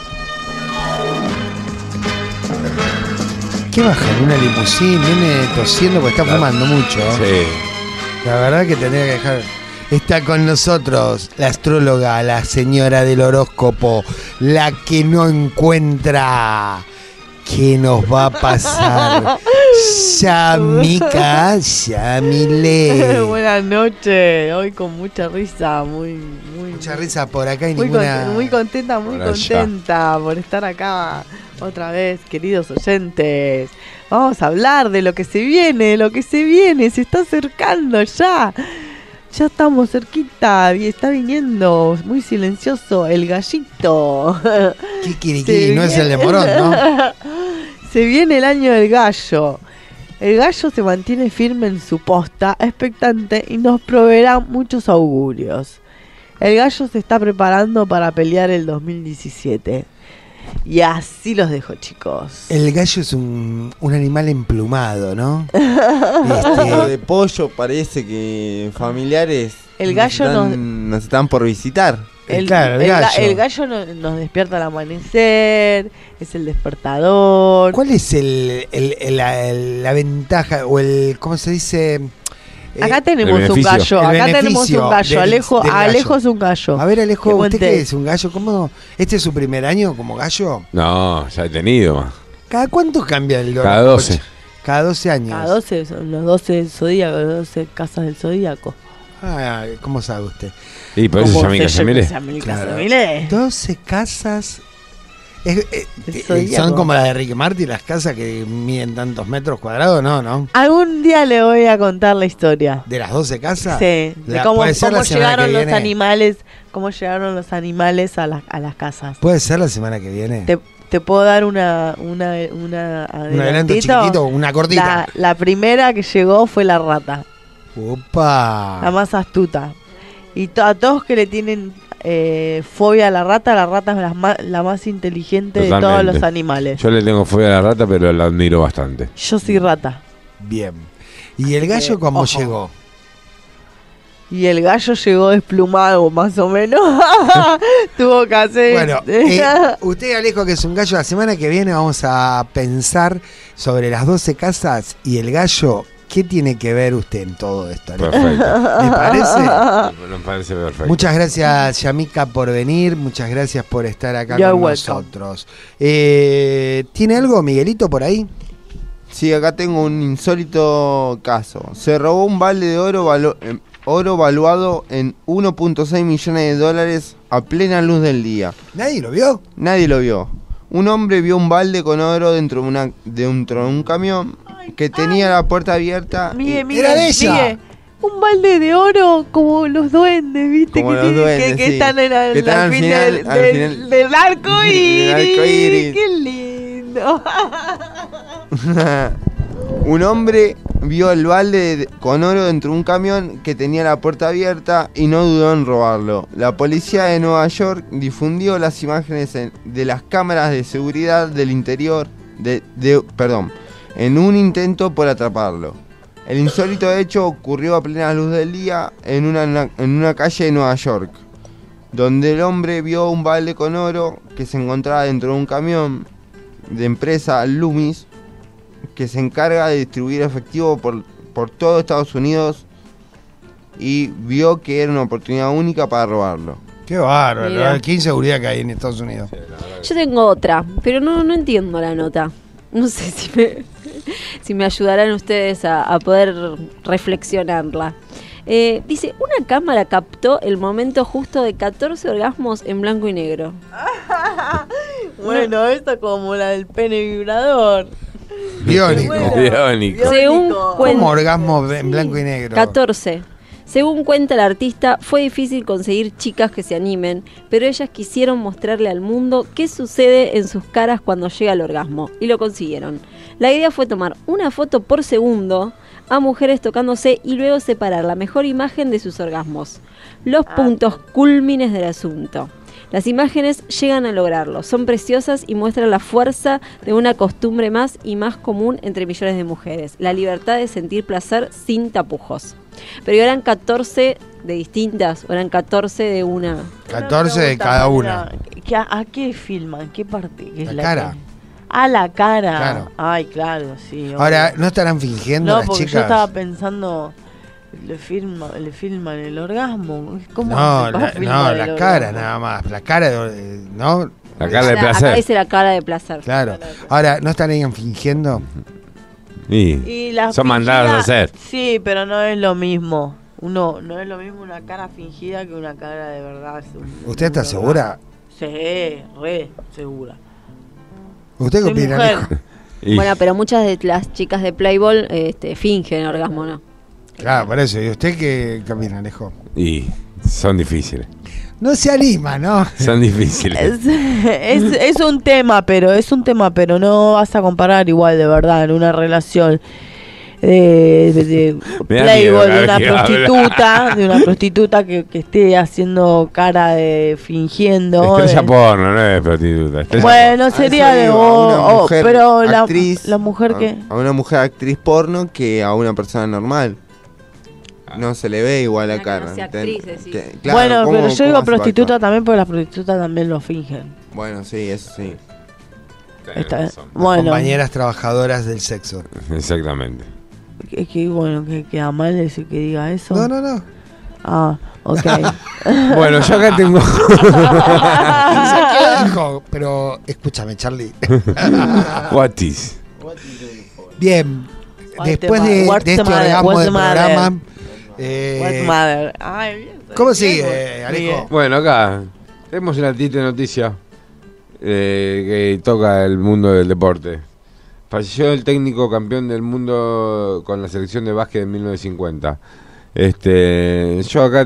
E: ¿Qué baja en una limusina? Viene tosiendo porque está fumando mucho.
F: Sí.
E: La verdad que tendría que dejar. Está con nosotros la astróloga, la señora del horóscopo, la que no encuentra. ¿Qué nos va a pasar? Yamika, Yamile.
H: Buenas noches, hoy con mucha risa,
E: mucha risa por acá y
H: muy
E: ninguna.
H: Muy contenta por estar acá otra vez, queridos oyentes. Vamos a hablar de lo que se viene, se está acercando ya. Ya estamos cerquita y está viniendo muy silencioso el gallito.
E: Kikiriki, no es el de Morón, ¿no?
H: Se viene el año del gallo. El gallo se mantiene firme en su posta, expectante y nos proveerá muchos augurios. El gallo se está preparando para pelear el 2017. Y así los dejo, chicos.
E: El gallo es un animal emplumado, ¿no?
I: De pollo parece que familiares
H: el gallo
I: nos están por visitar.
H: El gallo nos despierta al amanecer, es el despertador.
E: ¿Cuál es la ventaja o ¿cómo se dice?
H: Acá tenemos un gallo, Alejo es un gallo.
E: A ver, Alejo, ¿usted qué es? ¿Un gallo? ¿Cómo? ¿Este es su primer año como gallo?
F: No, ya he tenido.
E: ¿Cada cuánto cambia el gallo?
F: Cada 12.
E: Cada 12 años.
H: Cada 12, son los 12 del Zodíaco, los 12 casas del Zodíaco.
E: Ah, ¿cómo sabe usted?
F: Y por eso Yamika Yamile.
E: 12 casas. ¿Son como las de Ricky Martin, las casas que miden tantos metros cuadrados? No.
H: Algún día le voy a contar la historia.
E: ¿De las 12 casas?
H: Sí, de cómo llegaron los animales, a las casas.
E: ¿Puede ser la semana que viene?
H: Te puedo dar un
E: adelanto chiquitito, una cortita.
H: La primera que llegó fue la rata.
E: ¡Opa!
H: La más astuta. Y a todos que le tienen fobia a la rata es la más inteligente. Totalmente. De todos los animales.
F: Yo le tengo fobia a la rata, pero la admiro bastante.
H: Yo soy rata.
E: Bien. ¿Y el gallo cómo llegó?
H: Y el gallo llegó desplumado, más o menos. Tuvo que hacer...
E: Bueno, usted, Alejo, que es un gallo, la semana que viene vamos a pensar sobre las 12 casas y el gallo. ¿Qué tiene que ver usted en todo esto, Alejo?
F: Perfecto.
E: ¿Le parece?
F: Me parece perfecto.
E: Muchas gracias, Yamika, por venir. Muchas gracias por estar acá con nosotros. ¿Tiene algo, Miguelito, por ahí?
I: Sí, acá tengo un insólito caso. Se robó un balde de oro valuado en 1.6 millones de dólares a plena luz del día.
E: ¿Nadie lo vio?
I: Nadie lo vio. Un hombre vio un balde con oro dentro de un camión que tenía la puerta abierta.
E: Era de ella.
H: Un balde de oro como los duendes, ¿viste?
I: Como los duendes,
H: que
I: sí.
H: están al final del arco iris. ¡Qué lindo!
I: Un hombre vio el balde con oro dentro de un camión que tenía la puerta abierta y no dudó en robarlo. La policía de Nueva York difundió las imágenes de las cámaras de seguridad del interior en un intento por atraparlo. El insólito hecho ocurrió a plena luz del día en una calle de Nueva York, donde el hombre vio un balde con oro que se encontraba dentro de un camión de empresa Loomis, que se encarga de distribuir efectivo por todo Estados Unidos, y vio que era una oportunidad única para robarlo.
E: Qué bárbaro, qué inseguridad que hay en Estados Unidos.
G: Yo tengo otra, pero no entiendo la nota. No sé si me ayudarán ustedes a poder reflexionarla. Dice, una cámara captó el momento justo de 14 orgasmos en blanco y negro.
H: Bueno, esto como la del pene vibrador.
E: Biónico.
F: Biónico.
G: Según
E: ¿Cómo orgasmo en blanco y negro?
G: 14. Según cuenta el artista, fue difícil conseguir chicas que se animen, pero ellas quisieron mostrarle al mundo qué sucede en sus caras cuando llega el orgasmo, y lo consiguieron. La idea fue tomar una foto por segundo a mujeres tocándose y luego separar la mejor imagen de sus orgasmos. Los puntos cúlmines del asunto. Las imágenes llegan a lograrlo, son preciosas y muestran la fuerza de una costumbre más y más común entre millones de mujeres, la libertad de sentir placer sin tapujos. Pero eran 14 de distintas, o eran 14 de una.
E: 14 de cada una.
H: ¿A qué filman? ¿Qué parte? ¿Qué es
E: La cara.
H: La cara.
E: Claro.
H: Ay, claro, sí.
E: Ahora, ¿no estarán fingiendo
H: No,
E: las
H: porque
E: chicas?
H: yo estaba pensando, le filman el orgasmo. ¿Cómo
E: No,
H: hace para
E: la
H: filmar el
E: cara
H: orgasmo?
E: nada más. La cara, ¿no?
F: La cara de
G: Acá
F: placer.
G: dice la cara de placer.
E: Claro. Ahora, ¿no estarían fingiendo?
H: Y la
F: son mandadas a hacer.
H: Sí, pero no es lo mismo. No es lo mismo una cara fingida que una cara de verdad.
E: ¿Usted está segura?
H: Sí, re segura.
E: ¿Usted qué
H: Soy
E: opina,
H: mujer.
E: Alejo?
G: Bueno, pero muchas de las chicas de Playboy fingen orgasmo, ¿no?
E: Claro, por eso. ¿Y usted qué opina, Alejo?
F: Y son difíciles.
E: No se anima, ¿no?
F: Son difíciles.
H: Es un tema, pero no vas a comparar igual de verdad en una relación de Playboy, de una prostituta que esté haciendo cara de fingiendo.
F: Estrella porno, no es prostituta.
H: Bueno, sería de pero
I: actriz,
H: la mujer que
I: a una mujer actriz porno que a una persona normal. No se le ve igual la cara.
H: Bueno, pero yo digo prostituta también porque las prostitutas también lo fingen.
I: Bueno, sí, eso sí.
H: Bueno,
E: compañeras trabajadoras del sexo.
F: Exactamente.
H: Es que bueno, que queda mal decir que diga eso.
E: No.
H: Ah, ok.
F: Bueno, yo acá tengo.
E: Pero escúchame, Charlie.
F: What is?
E: Bien. Después de este orgasmo del programa. ¿Cómo sigue, Alejo?
F: Bueno, acá tenemos una triste noticia que toca el mundo del deporte. Falleció el técnico campeón del mundo con la selección de básquet en 1950. Yo acá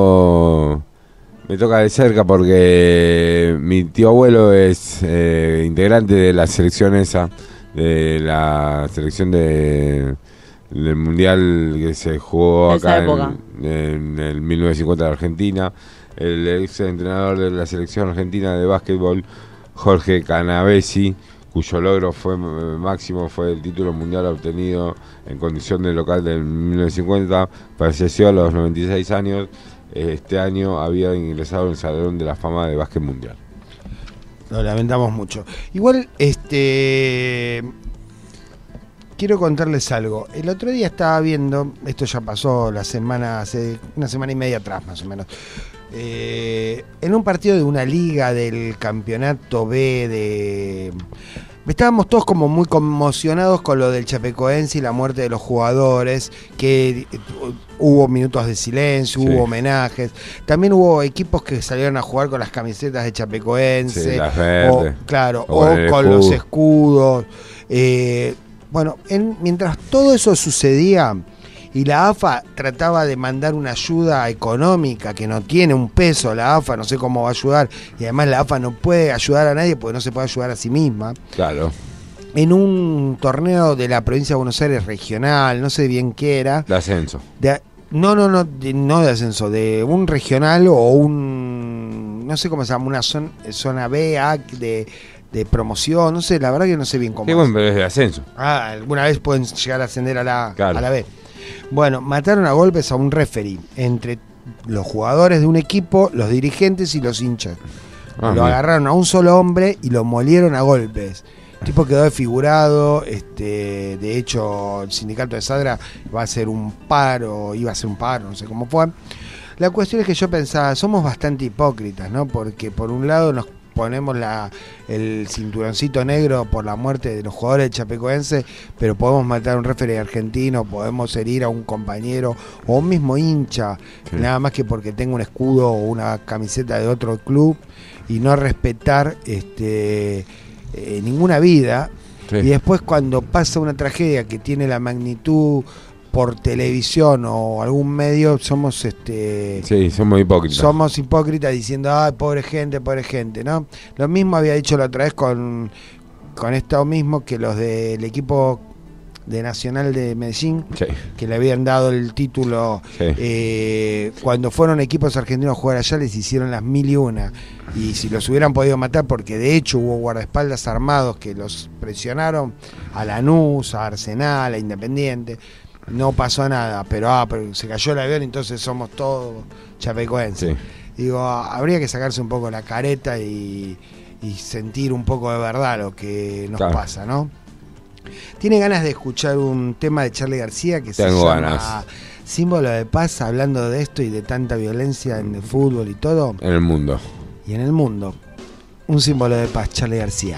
F: me toca de cerca porque mi tío abuelo es integrante de la selección esa, de la selección del mundial que se jugó acá en el 1950 de Argentina. El ex entrenador de la selección argentina de básquetbol, Jorge Canavesi, cuyo logro máximo fue el título mundial obtenido en condición de local del 1950, falleció a los 96 años. Este año había ingresado en el Salón de la Fama de Básquet Mundial.
E: Lo lamentamos mucho. Igual, quiero contarles algo. El otro día estaba viendo, esto ya pasó hace una semana y media atrás más o menos, en un partido de una liga del campeonato B estábamos todos como muy conmocionados con lo del Chapecoense y la muerte de los jugadores, que hubo minutos de silencio, hubo homenajes, también hubo equipos que salieron a jugar con las camisetas de Chapecoense,
F: las verdes,
E: o con los escudos. Bueno, mientras todo eso sucedía y la AFA trataba de mandar una ayuda económica que no tiene un peso, la AFA no sé cómo va a ayudar, y además la AFA no puede ayudar a nadie porque no se puede ayudar a sí misma.
F: Claro.
E: En un torneo de la provincia de Buenos Aires regional, no sé bien qué era.
F: De ascenso.
E: No de ascenso, de un regional o un, no sé cómo se llama, una zona B, A, de promoción, no sé, la verdad que no sé bien cómo.
F: Sí, bueno, pero es de ascenso.
E: Alguna vez pueden llegar a ascender a la B. Bueno, mataron a golpes a un referee entre los jugadores de un equipo, los dirigentes y los hinchas. Lo agarraron a un solo hombre y lo molieron a golpes. El tipo quedó desfigurado. De hecho, el sindicato de Sadra iba a hacer un paro, no sé cómo fue. La cuestión es que yo pensaba, somos bastante hipócritas, ¿no? Porque por un lado nos ponemos el cinturoncito negro por la muerte de los jugadores del Chapecoense, pero podemos matar a un referee argentino, podemos herir a un compañero o un mismo hincha, nada más que porque tenga un escudo o una camiseta de otro club, y no respetar ninguna vida.
F: Sí.
E: Y después cuando pasa una tragedia que tiene la magnitud por televisión o algún medio, somos
F: Sí, somos hipócritas.
E: Somos hipócritas diciendo, ay, pobre gente, ¿no? Lo mismo había dicho la otra vez con esto mismo, que los del equipo de Nacional de Medellín,
F: Sí.
E: que le habían dado el título, cuando fueron equipos argentinos a jugar allá les hicieron las 1001, y si los hubieran podido matar, porque de hecho hubo guardaespaldas armados que los presionaron, a Lanús, a Arsenal, a Independiente, no pasó nada, pero se cayó el avión, entonces somos todos chapecoenses.
F: Sí.
E: Digo, habría que sacarse un poco la careta y sentir un poco de verdad lo que nos pasa, ¿no? ¿Tiene ganas de escuchar un tema de Charly García que
F: Tengo
E: se llama
F: ganas.
E: Símbolo de Paz, hablando de esto y de tanta violencia en el fútbol y todo?
F: En el mundo.
E: Y en el mundo. Un símbolo de paz, Charly García.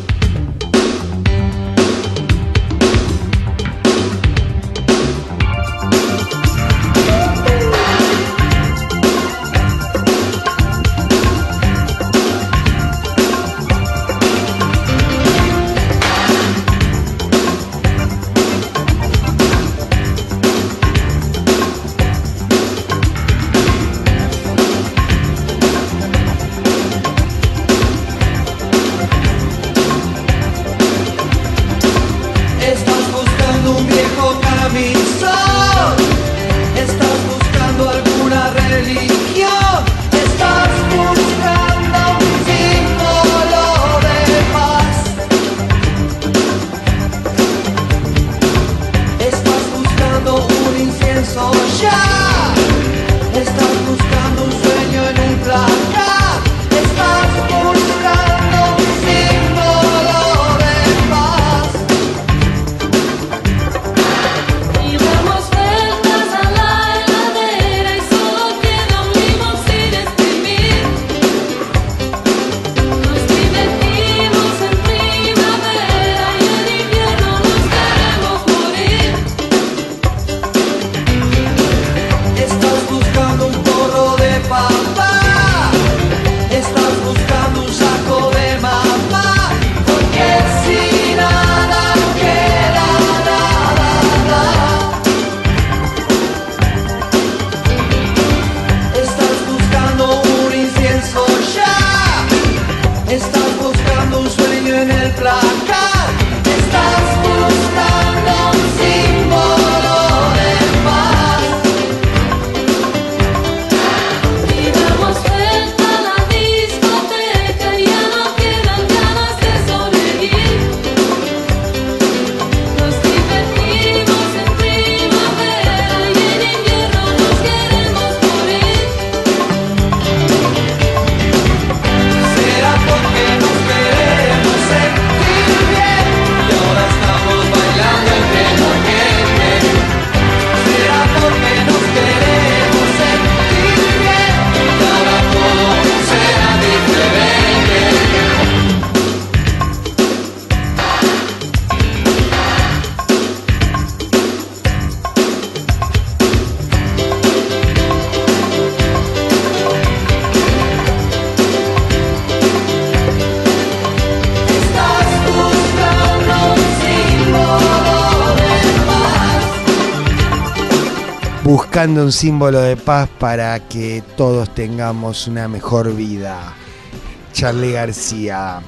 E: Buscando un símbolo de paz para que todos tengamos una mejor vida. Charly García.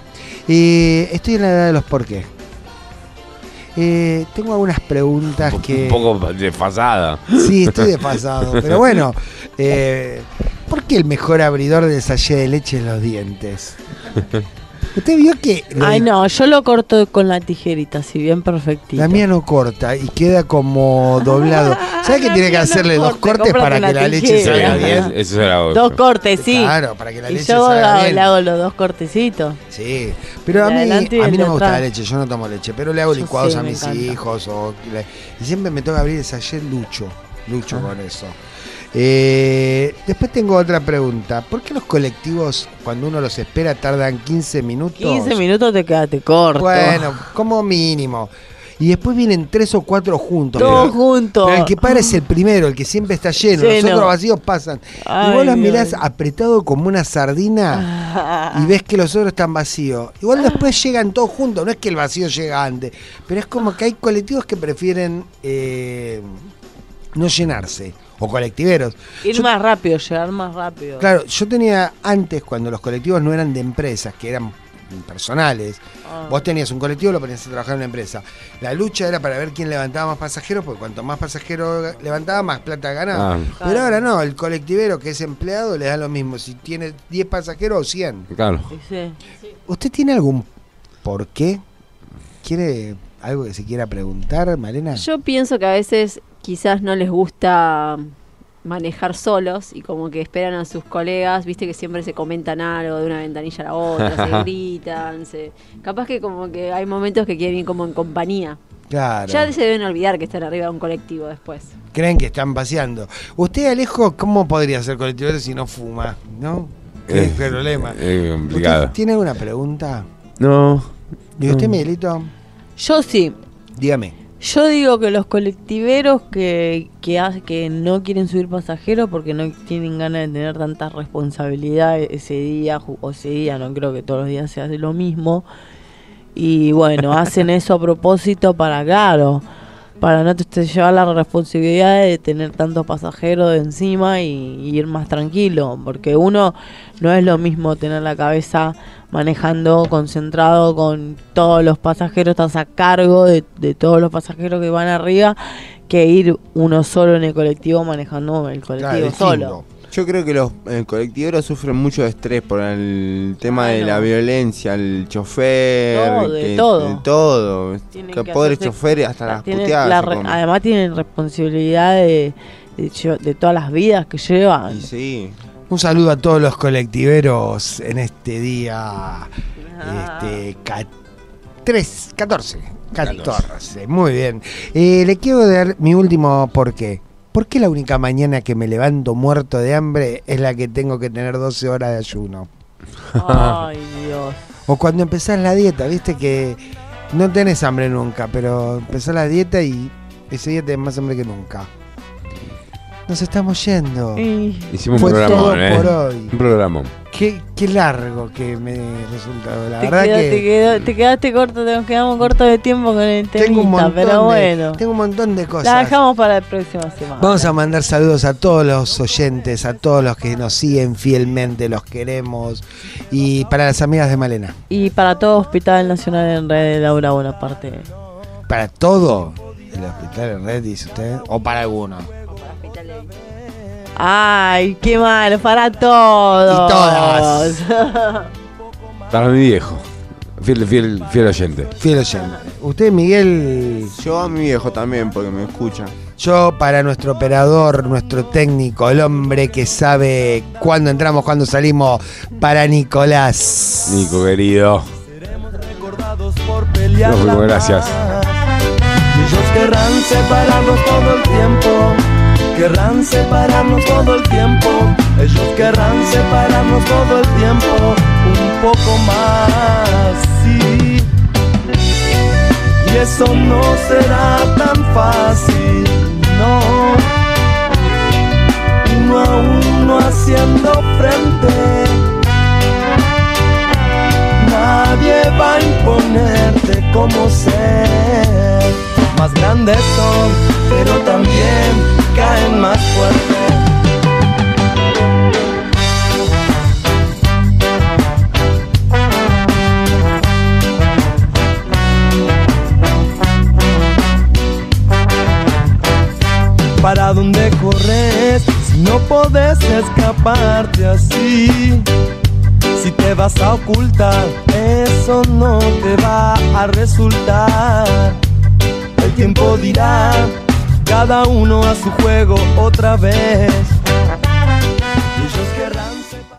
E: Estoy en la edad de los por qué. Tengo algunas preguntas que...
F: Un poco desfasada.
E: Sí, estoy desfasado. Pero bueno, ¿por qué el mejor abridor del sachet de leche es los dientes? Usted vio que...
H: Ay, no, yo lo corto con la tijerita, si bien perfectito.
E: La mía no corta y queda como doblado. ¿Sabes que tiene que hacerle dos cortes para que la leche salga bien?
F: Eso será otro.
H: Dos cortes, sí.
E: Claro, para que la leche
H: yo
E: salga bien.
H: Le hago los dos cortecitos.
E: Sí, pero a mí no me gusta la leche, yo no tomo leche, pero le hago licuados a mis hijos. Y siempre me toca abrir el sachet lucho con eso. Después tengo otra pregunta. ¿Por qué los colectivos, cuando uno los espera, tardan 15 minutos?
H: 15 minutos te quedaste corto.
E: Bueno, como mínimo. y después vienen 3 o 4 juntos.
H: Todos juntos.
E: Pero el que para es el primero, el que siempre está lleno. Los otros vacíos pasan.
H: Ay,
E: y vos los
H: Dios.
E: mirás apretado como una sardina y ves que los otros están vacíos. Igual después llegan todos juntos, no es que el vacío llega antes, pero es como que hay colectivos que prefieren no llenarse, o colectiveros.
H: Ir más rápido, llegar más rápido.
E: Claro, yo tenía antes, cuando los colectivos no eran de empresas, que eran personales, vos tenías un colectivo, lo ponías a trabajar en una empresa. La lucha era para ver quién levantaba más pasajeros, porque cuanto más pasajeros levantaba, más plata ganaba. Pero ahora no, el colectivero que es empleado le da lo mismo, si tiene 10 pasajeros o 100.
F: Claro.
H: Sí.
E: ¿Usted tiene algún por qué? ¿Quiere algo que se quiera preguntar, Malena?
G: Yo pienso que a veces quizás no les gusta manejar solos y como que esperan a sus colegas, viste que siempre se comentan algo de una ventanilla a la otra, se gritan, capaz que como que hay momentos que quieren ir como en compañía.
E: Claro.
G: Ya se deben olvidar que están arriba de un colectivo después.
E: Creen que están paseando. Usted, Alejo, ¿cómo podría ser colectivero si no fuma? ¿No? ¿Qué es el problema?
F: Es complicado.
E: ¿Usted tiene alguna pregunta?
F: No.
E: ¿Y usted, Miguelito?
H: Yo sí.
E: Dígame.
H: Yo digo que los colectiveros que no quieren subir pasajeros porque no tienen ganas de tener tanta responsabilidad ese día, no creo que todos los días se hace lo mismo. Y bueno, hacen eso a propósito para no llevar la responsabilidad de tener tantos pasajeros de encima y ir más tranquilo, porque uno no es lo mismo tener la cabeza manejando concentrado con todos los pasajeros, estás a cargo de todos los pasajeros que van arriba, que ir uno solo en el colectivo manejando el colectivo solo.
I: Yo creo que los colectiveros sufren mucho de estrés por el tema de la violencia, el chofer,
H: de todo.
I: Que pobre chofer hasta las puteadas.
H: Además tienen responsabilidad de todas las vidas que llevan.
I: Y sí.
E: Un saludo a todos los colectiveros en este día 14. Muy bien. Le quiero dar mi último porqué. ¿Por qué la única mañana que me levanto muerto de hambre es la que tengo que tener 12 horas de ayuno?
H: Ay, Dios.
E: O cuando empezás la dieta, viste que no tenés hambre nunca, pero empezás la dieta y ese día tenés más hambre que nunca. Nos estamos yendo.
F: Hicimos
E: Fue
F: un
E: todo
F: programón,
E: por hoy.
F: Un programón.
E: Qué largo que me resultó. La
H: Te
E: verdad
H: te quedaste corto, nos quedamos cortos de tiempo con el temita, pero bueno.
E: Tengo un montón de cosas.
H: La dejamos para la próxima semana.
E: Vamos a mandar saludos a todos los oyentes, a todos los que nos siguen fielmente, los queremos. Y para las amigas de Malena.
H: Y para todo Hospital Nacional en Red de Laura Bonaparte.
E: ¿Para todo el Hospital en Red, dice usted? ¿O para alguno?
H: Ay, qué malo, para todos.
E: Y todas.
F: Para mi viejo. Fiel oyente.
E: Fiel oyente. ¿Usted, Miguel?
I: Yo a mi viejo también, porque me escucha.
E: Yo para nuestro operador, nuestro técnico, el hombre que sabe cuándo entramos, cuándo salimos, para Nicolás.
F: Nico, querido.
J: No,
F: gracias.
J: Ellos querrán separarnos todo el tiempo. Querrán separarnos todo el tiempo. Ellos querrán separarnos todo el tiempo. Un poco más, sí. Y eso no será tan fácil, no. Uno a uno haciendo frente. Nadie va a imponerte cómo ser. Más grandes son, pero también caen más fuerte. ¿Para dónde corres si no podés escaparte así? Si te vas a ocultar, eso no te va a resultar. El tiempo dirá, cada uno a su juego otra vez.